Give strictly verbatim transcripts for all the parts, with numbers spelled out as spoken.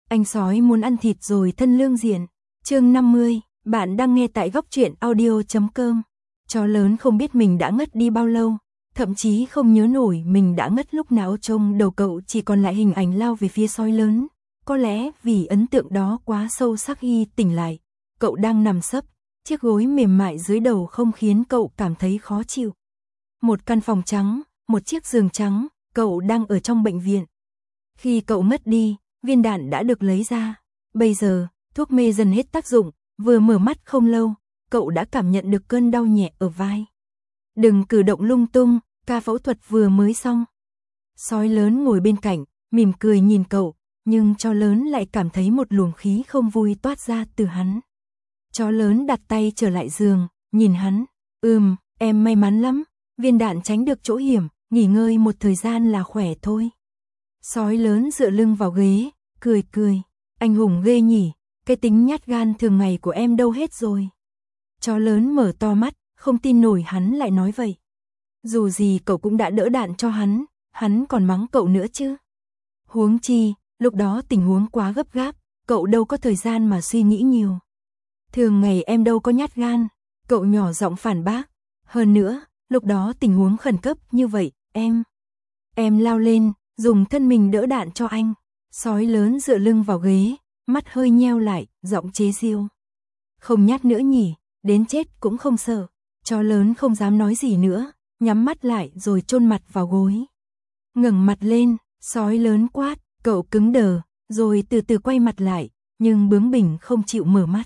Anh sói muốn ăn thịt rồi thân lương diện. Chương năm mươi, bạn đang nghe tại góc truyện audio chấm com. Chó lớn không biết mình đã ngất đi bao lâu, thậm chí không nhớ nổi mình đã ngất lúc nào, trong đầu cậu chỉ còn lại hình ảnh lao về phía sói lớn. Có lẽ vì ấn tượng đó quá sâu sắc, khi tỉnh lại, cậu đang nằm sấp, chiếc gối mềm mại dưới đầu không khiến cậu cảm thấy khó chịu. Một căn phòng trắng, một chiếc giường trắng, cậu đang ở trong bệnh viện. Khi cậu mất đi, viên đạn đã được lấy ra. Bây giờ, thuốc mê dần hết tác dụng, vừa mở mắt không lâu, cậu đã cảm nhận được cơn đau nhẹ ở vai. Đừng cử động lung tung, ca phẫu thuật vừa mới xong. Sói lớn ngồi bên cạnh, mỉm cười nhìn cậu, nhưng chó lớn lại cảm thấy một luồng khí không vui toát ra từ hắn. Chó lớn đặt tay trở lại giường, nhìn hắn, ừm, em may mắn lắm, viên đạn tránh được chỗ hiểm, nghỉ ngơi một thời gian là khỏe thôi. Sói lớn dựa lưng vào ghế, cười cười, anh hùng ghê nhỉ, cái tính nhát gan thường ngày của em đâu hết rồi. Chó lớn mở to mắt, không tin nổi hắn lại nói vậy. Dù gì cậu cũng đã đỡ đạn cho hắn, hắn còn mắng cậu nữa chứ. Huống chi, lúc đó tình huống quá gấp gáp, cậu đâu có thời gian mà suy nghĩ nhiều. Thường ngày em đâu có nhát gan, cậu nhỏ giọng phản bác. Hơn nữa, lúc đó tình huống khẩn cấp như vậy, em... Em lao lên, dùng thân mình đỡ đạn cho anh. Sói lớn dựa lưng vào ghế, mắt hơi nheo lại, giọng chế giễu. Không nhát nữa nhỉ, đến chết cũng không sợ. Chó lớn không dám nói gì nữa, nhắm mắt lại rồi chôn mặt vào gối. Ngẩng mặt lên, sói lớn quát, cậu cứng đờ, rồi từ từ quay mặt lại, nhưng bướng bỉnh không chịu mở mắt.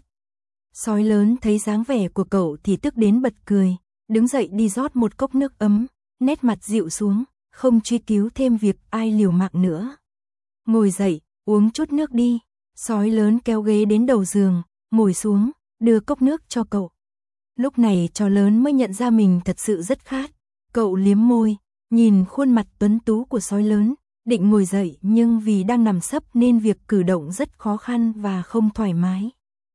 Sói lớn thấy dáng vẻ của cậu thì tức đến bật cười, đứng dậy đi rót một cốc nước ấm, nét mặt dịu xuống, không truy cứu thêm việc ai liều mạng nữa. Ngồi dậy, uống chút nước đi. Sói lớn kéo ghế đến đầu giường, ngồi xuống, đưa cốc nước cho cậu. Lúc này chó lớn mới nhận ra mình thật sự rất khát. Cậu liếm môi, nhìn khuôn mặt tuấn tú của sói lớn, định ngồi dậy nhưng vì đang nằm sấp nên việc cử động rất khó khăn và không thoải mái.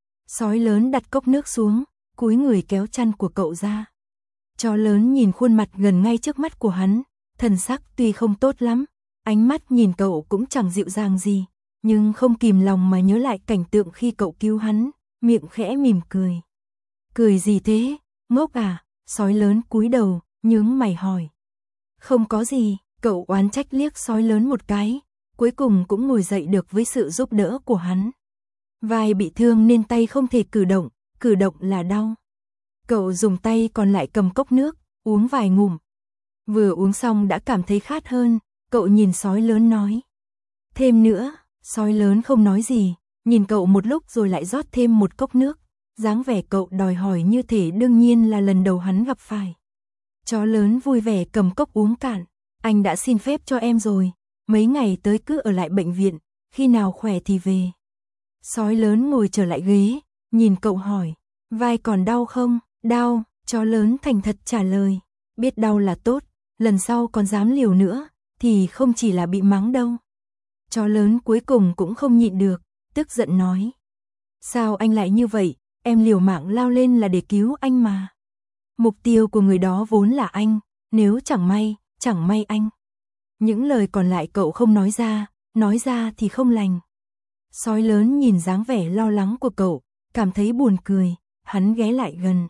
Sói lớn đặt cốc nước xuống, cúi người kéo chăn của cậu ra. Chó lớn nhìn khuôn mặt gần ngay trước mắt của hắn, thần sắc tuy không tốt lắm, ánh mắt nhìn cậu cũng chẳng dịu dàng gì, nhưng không kìm lòng mà nhớ lại cảnh tượng khi cậu cứu hắn, miệng khẽ mỉm cười. Cười gì thế, ngốc à? Sói lớn cúi đầu, nhướng mày hỏi. Không có gì, cậu oán trách liếc sói lớn một cái, cuối cùng cũng ngồi dậy được với sự giúp đỡ của hắn. Vai bị thương nên tay không thể cử động, cử động là đau. Cậu dùng tay còn lại cầm cốc nước, uống vài ngụm. Vừa uống xong đã cảm thấy khát hơn, cậu nhìn sói lớn nói. Thêm nữa, sói lớn không nói gì, nhìn cậu một lúc rồi lại rót thêm một cốc nước. Dáng vẻ cậu đòi hỏi như thể đương nhiên là lần đầu hắn gặp phải. Chó lớn vui vẻ cầm cốc uống cạn. Anh đã xin phép cho em rồi, mấy ngày tới cứ ở lại bệnh viện, khi nào khỏe thì về. Sói lớn ngồi trở lại ghế, nhìn cậu hỏi, vai còn đau không? Đau, chó lớn thành thật trả lời, biết đau là tốt, lần sau còn dám liều nữa, thì không chỉ là bị mắng đâu. Chó lớn cuối cùng cũng không nhịn được, tức giận nói. Sao anh lại như vậy, em liều mạng lao lên là để cứu anh mà. Mục tiêu của người đó vốn là anh, nếu chẳng may, chẳng may anh. Những lời còn lại cậu không nói ra, nói ra thì không lành. Sói lớn nhìn dáng vẻ lo lắng của cậu, cảm thấy buồn cười, hắn ghé lại gần.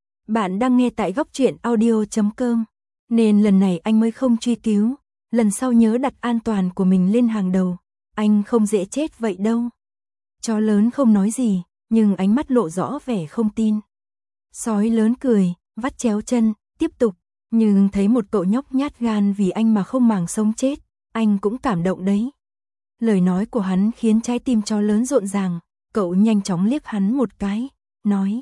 Bạn đang nghe tại góc truyện audio chấm com, nên lần này anh mới không truy cứu, lần sau nhớ đặt an toàn của mình lên hàng đầu, anh không dễ chết vậy đâu. Chó lớn không nói gì, nhưng ánh mắt lộ rõ vẻ không tin. Sói lớn cười, vắt chéo chân, tiếp tục, nhưng thấy một cậu nhóc nhát gan vì anh mà không màng sống chết, anh cũng cảm động đấy. Lời nói của hắn khiến trái tim chó lớn rộn ràng, cậu nhanh chóng liếc hắn một cái, nói.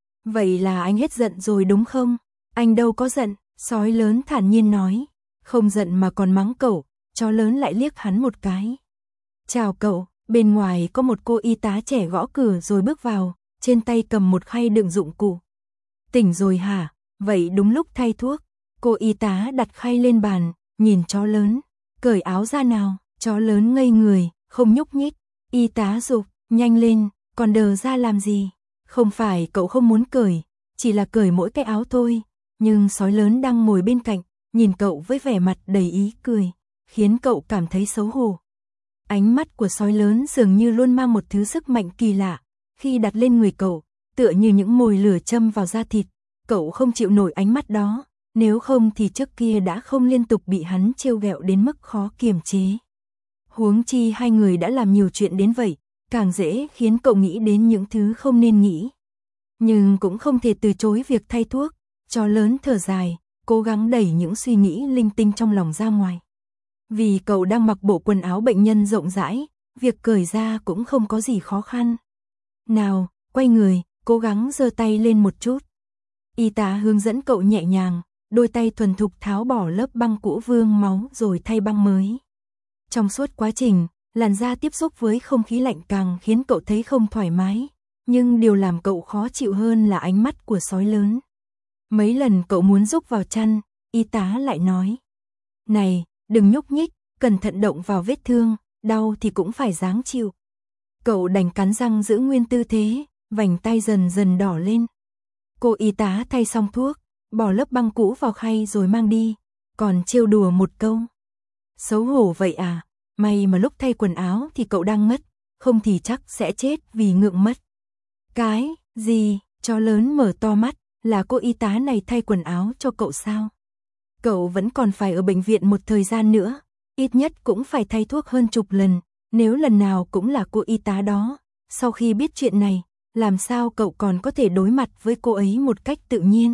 Vậy là anh hết giận rồi đúng không? Anh đâu có giận, sói lớn thản nhiên nói. Không giận mà còn mắng cậu, chó lớn lại liếc hắn một cái. Chào cậu, bên ngoài có một cô y tá trẻ gõ cửa rồi bước vào, trên tay cầm một khay đựng dụng cụ. Tỉnh rồi hả? Vậy đúng lúc thay thuốc. Cô y tá đặt khay lên bàn, nhìn chó lớn. Cởi áo ra nào, chó lớn ngây người, không nhúc nhích. Y tá giục, nhanh lên, còn đờ ra làm gì? Không phải cậu không muốn cởi, chỉ là cởi mỗi cái áo thôi. Nhưng sói lớn đang ngồi bên cạnh, nhìn cậu với vẻ mặt đầy ý cười, khiến cậu cảm thấy xấu hổ. Ánh mắt của sói lớn dường như luôn mang một thứ sức mạnh kỳ lạ, khi đặt lên người cậu, tựa như những mồi lửa châm vào da thịt, cậu không chịu nổi ánh mắt đó, nếu không thì trước kia đã không liên tục bị hắn trêu ghẹo đến mức khó kiềm chế. Huống chi hai người đã làm nhiều chuyện đến vậy, càng dễ khiến cậu nghĩ đến những thứ không nên nghĩ. Nhưng cũng không thể từ chối việc thay thuốc, chó lớn thở dài, cố gắng đẩy những suy nghĩ linh tinh trong lòng ra ngoài. Vì cậu đang mặc bộ quần áo bệnh nhân rộng rãi, việc cởi ra cũng không có gì khó khăn. Nào, quay người, cố gắng giơ tay lên một chút. Y tá hướng dẫn cậu nhẹ nhàng, đôi tay thuần thục tháo bỏ lớp băng cũ vương máu rồi thay băng mới. Trong suốt quá trình, làn da tiếp xúc với không khí lạnh càng khiến cậu thấy không thoải mái, nhưng điều làm cậu khó chịu hơn là ánh mắt của sói lớn. Mấy lần cậu muốn rúc vào chăn, y tá lại nói: "Này, đừng nhúc nhích, cẩn thận động vào vết thương, đau thì cũng phải ráng chịu." Cậu đành cắn răng giữ nguyên tư thế, vành tay dần dần đỏ lên. Cô y tá thay xong thuốc, bỏ lớp băng cũ vào khay rồi mang đi, còn trêu đùa một câu: "Xấu hổ vậy à, may mà lúc thay quần áo thì cậu đang ngất, không thì chắc sẽ chết vì ngượng mất." "Cái gì?" Chó lớn mở to mắt, "Là cô y tá này thay quần áo cho cậu sao? Cậu vẫn còn phải ở bệnh viện một thời gian nữa, ít nhất cũng phải thay thuốc hơn chục lần, nếu lần nào cũng là cô y tá đó." Sau khi biết chuyện này, làm sao cậu còn có thể đối mặt với cô ấy một cách tự nhiên?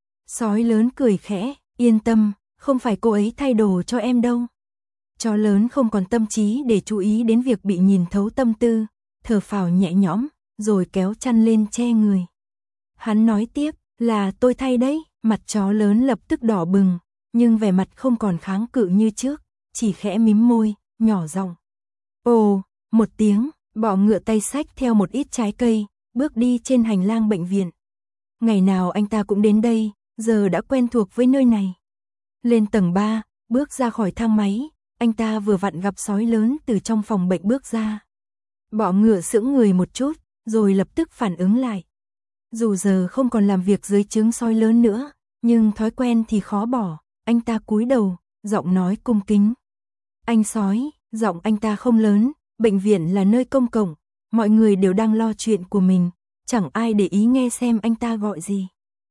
Sói lớn cười khẽ: "Yên tâm, không phải cô ấy thay đồ cho em đâu." Chó lớn không còn tâm trí để chú ý đến việc bị nhìn thấu tâm tư, thở phào nhẹ nhõm, rồi kéo chăn lên che người. Hắn nói tiếp: "Là tôi thay đấy." Mặt chó lớn lập tức đỏ bừng, nhưng vẻ mặt không còn kháng cự như trước, chỉ khẽ mím môi, nhỏ giọng: "Ồ." Một tiếng, bọ ngựa tay xách theo một ít trái cây, bước đi trên hành lang bệnh viện. Ngày nào anh ta cũng đến đây, giờ đã quen thuộc với nơi này. Lên tầng ba, bước ra khỏi thang máy, anh ta vừa vặn gặp sói lớn từ trong phòng bệnh bước ra. Bọ ngựa sững người một chút, rồi lập tức phản ứng lại. Dù giờ không còn làm việc dưới trướng sói lớn nữa, nhưng thói quen thì khó bỏ, anh ta cúi đầu, giọng nói cung kính: "Anh sói." Giọng anh ta không lớn, bệnh viện là nơi công cộng, mọi người đều đang lo chuyện của mình, chẳng ai để ý nghe xem anh ta gọi gì.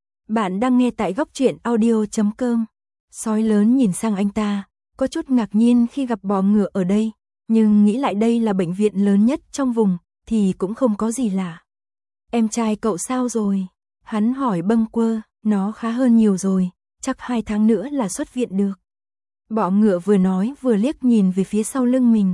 Bạn đang nghe tại góc truyện audio chấm com. Sói lớn nhìn sang anh ta, có chút ngạc nhiên khi gặp bọ ngựa ở đây, nhưng nghĩ lại đây là bệnh viện lớn nhất trong vùng, thì cũng không có gì lạ. "Em trai cậu sao rồi?" Hắn hỏi bâng quơ. "Nó khá hơn nhiều rồi, chắc hai tháng nữa là xuất viện được." Bọ ngựa vừa nói vừa liếc nhìn về phía sau lưng mình.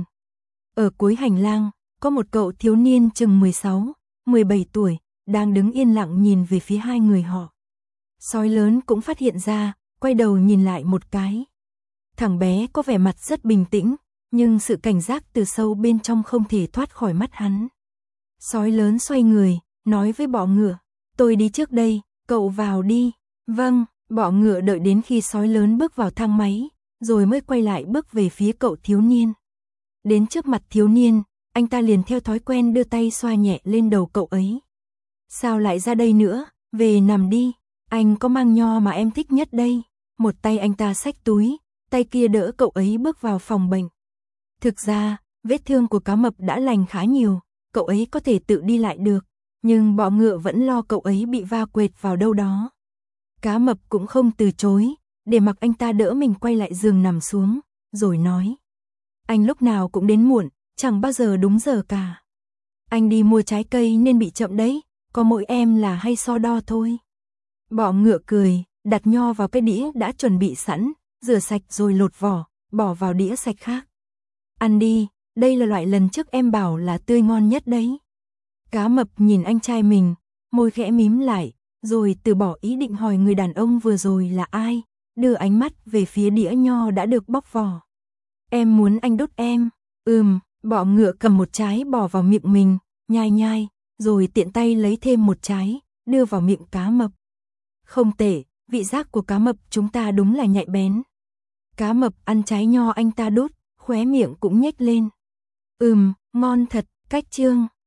Ở cuối hành lang, có một cậu thiếu niên chừng mười sáu, mười bảy tuổi, đang đứng yên lặng nhìn về phía hai người họ. Sói lớn cũng phát hiện ra, quay đầu nhìn lại một cái. Thằng bé có vẻ mặt rất bình tĩnh, nhưng sự cảnh giác từ sâu bên trong không thể thoát khỏi mắt hắn. Sói lớn xoay người, nói với bọ ngựa: "Tôi đi trước đây, cậu vào đi." "Vâng." Bọ ngựa đợi đến khi sói lớn bước vào thang máy, rồi mới quay lại bước về phía cậu thiếu niên. Đến trước mặt thiếu niên, anh ta liền theo thói quen đưa tay xoa nhẹ lên đầu cậu ấy. "Sao lại ra đây nữa, về nằm đi, anh có mang nho mà em thích nhất đây." Một tay anh ta xách túi, tay kia đỡ cậu ấy bước vào phòng bệnh. Thực ra, vết thương của cá mập đã lành khá nhiều, cậu ấy có thể tự đi lại được, nhưng bọ ngựa vẫn lo cậu ấy bị va quệt vào đâu đó. Cá mập cũng không từ chối, để mặc anh ta đỡ mình quay lại giường nằm xuống, rồi nói: "Anh lúc nào cũng đến muộn, chẳng bao giờ đúng giờ cả. Anh đi mua trái cây nên bị chậm đấy, có mỗi em là hay so đo thôi." Bọ ngựa cười, đặt nho vào cái đĩa đã chuẩn bị sẵn, rửa sạch rồi lột vỏ, bỏ vào đĩa sạch khác. "Ăn đi, đây là loại lần trước em bảo là tươi ngon nhất đấy." Cá mập nhìn anh trai mình, môi khẽ mím lại, rồi từ bỏ ý định hỏi người đàn ông vừa rồi là ai, đưa ánh mắt về phía đĩa nho đã được bóc vỏ. "Em muốn anh đút em." "Ừm." Bọ ngựa cầm một trái bỏ vào miệng mình, nhai nhai, rồi tiện tay lấy thêm một trái, đưa vào miệng cá mập. "Không tệ, vị giác của cá mập chúng ta đúng là nhạy bén." Cá mập ăn trái nho anh ta đút, khóe miệng cũng nhếch lên. "Ừm, ngon thật." Cách chương